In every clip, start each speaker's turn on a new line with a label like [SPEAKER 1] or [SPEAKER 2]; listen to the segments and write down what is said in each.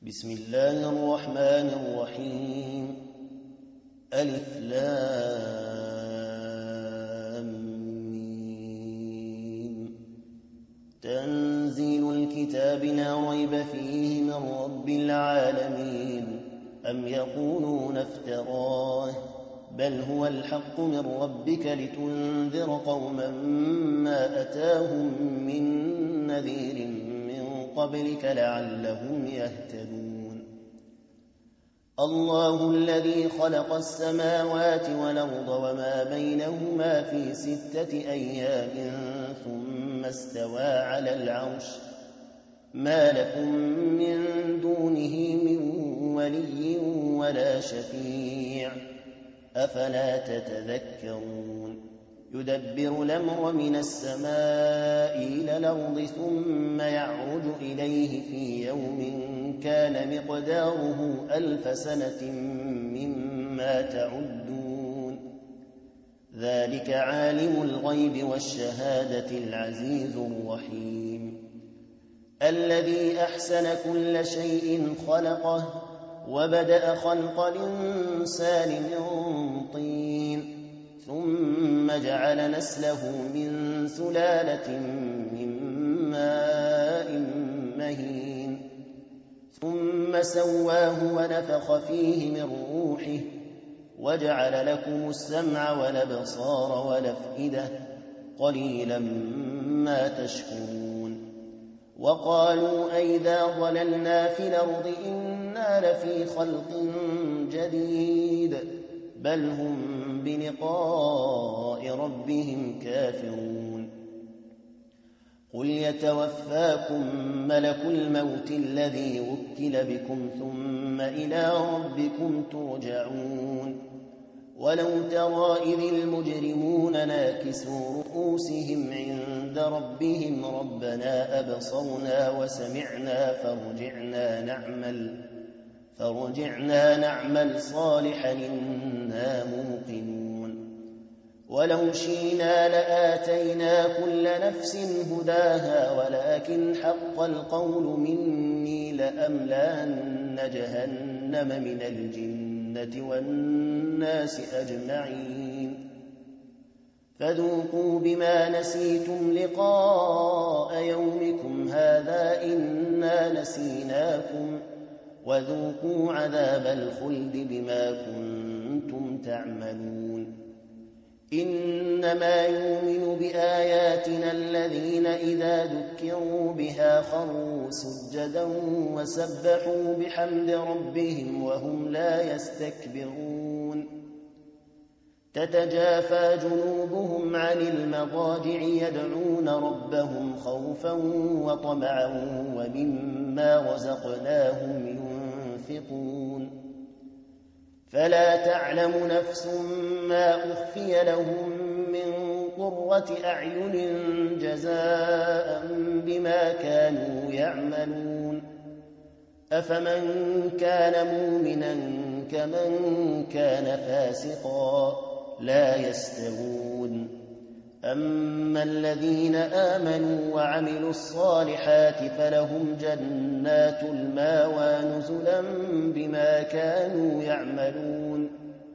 [SPEAKER 1] بسم الله الرحمن الرحيم. ألف لام ميم. تنزيل الكتاب لا ريب فيه من رب العالمين. أم يقولون افتراه بل هو الحق من ربك لتنذر قوما ما أتاهم من نذير من قبلك لعلهم يهتدون. الله الذي خلق السماوات والأرض وما بينهما في 6 أيام ثم استوى على العرش ما لكم من دونه من ولي ولا شفيع أفلا تتذكرون. يدبر الأمر من السماء إلى الأرض ثم يعرج إليه في يوم كان مقداره 1000 سنة مما تعدون. ذلك عالم الغيب والشهادة العزيز الرحيم. الذي أحسن كل شيء خلقه وبدأ خلق الإنسان من طين ثم جعل نسله من سلالة من ماء مهين ثم سواه ونفخ فيه من روحه وجعل لكم السمع والأبصار والأفئدة قليلا ما تشكرون. وقالوا أئذا ضللنا في الأرض إنا لفي خلق جديد بل هم بلقاء ربهم كافرون. قل يتوفاكم ملك الموت الذي وكل بكم ثم إلى ربكم ترجعون. ولو ترى إذ المجرمون ناكسوا رؤوسهم عند ربهم ربنا أبصرنا وسمعنا فارجعنا نعمل صالحا إنا موقنون. ولو شئنا لآتينا كل نفس هداها ولكن حق القول مني لأملأن جهنم من الجنة والناس أجمعين. فذوقوا بما نسيتم لقاء يومكم هذا إنا نسيناكم وذوقوا عذاب الخلد بما كنتم تعملون. إنما يؤمن بآياتنا الذين إذا ذكروا بها خروا سجدا وسبحوا بحمد ربهم وهم لا يستكبرون. تتجافى جنوبهم عن المضاجع يدعون ربهم خوفا وطمعا ومما رزقناهم ينفقون. فلا تعلم نفس ما أخفي لهم من قرة أعين جزاء بما كانوا يعملون. أفمن كان مؤمنا كمن كان فاسقا لا يستوون. أما الذين آمنوا وعملوا الصالحات فلهم جنات المأوى نزلا بما كانوا يعملون.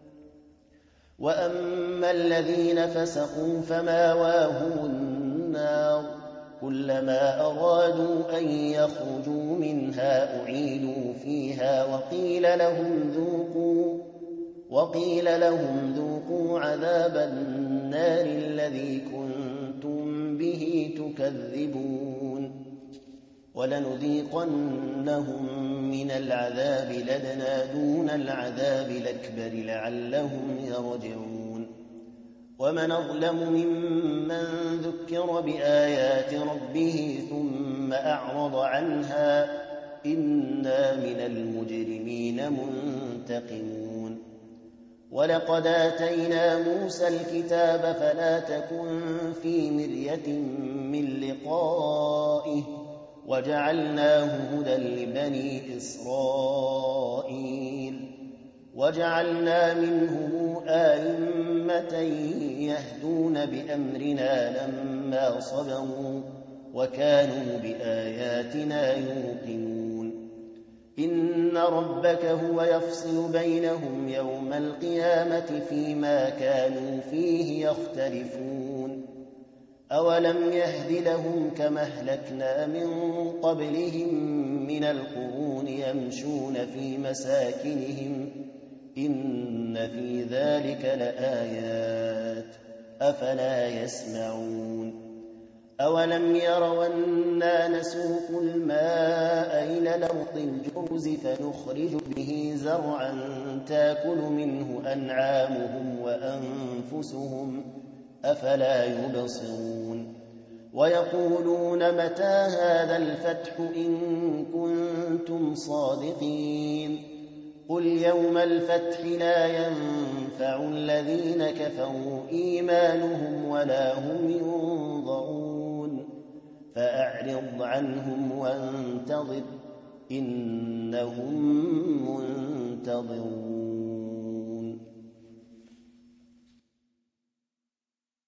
[SPEAKER 1] وأما الذين فسقوا فمأواهم النار كلما أرادوا أن يخرجوا منها أعيدوا فيها وقيل لهم ذوقوا عذاب النار الذي كنتم به تكذبون. ولنذيقنهم من العذاب لدنا دون العذاب الأكبر لعلهم يرجعون. ومن أظلم ممن ذكر بآيات ربه ثم أعرض عنها إنا من المجرمين منتقمون. ولقد آتينا موسى الكتاب فلا تكن في مرية من لقائه وجعلناه هدى لبني إسرائيل. وجعلنا منهم أئمة يهدون بأمرنا لما صبروا وكانوا بآياتنا يوقنون. إن ربك هو يفصل بينهم يوم القيامة فيما كانوا فيه يختلفون أولم يهد لهم كما أهلكنا من قبلهم من القرون يمشون في مساكنهم إن في ذلك لآيات أفلا يسمعون أولم يروا أنا نسوق الماء إلى الأرض الجرز فنخرج به زرعا تاكل منه أنعامهم وأنفسهم أفلا يبصرون ويقولون متى هذا الفتح إن كنتم صادقين قل يوم الفتح لا ينفع الذين كفروا إيمانهم ولا هم ينظرون فأعرض عنهم وانتظر إنهم منتظرون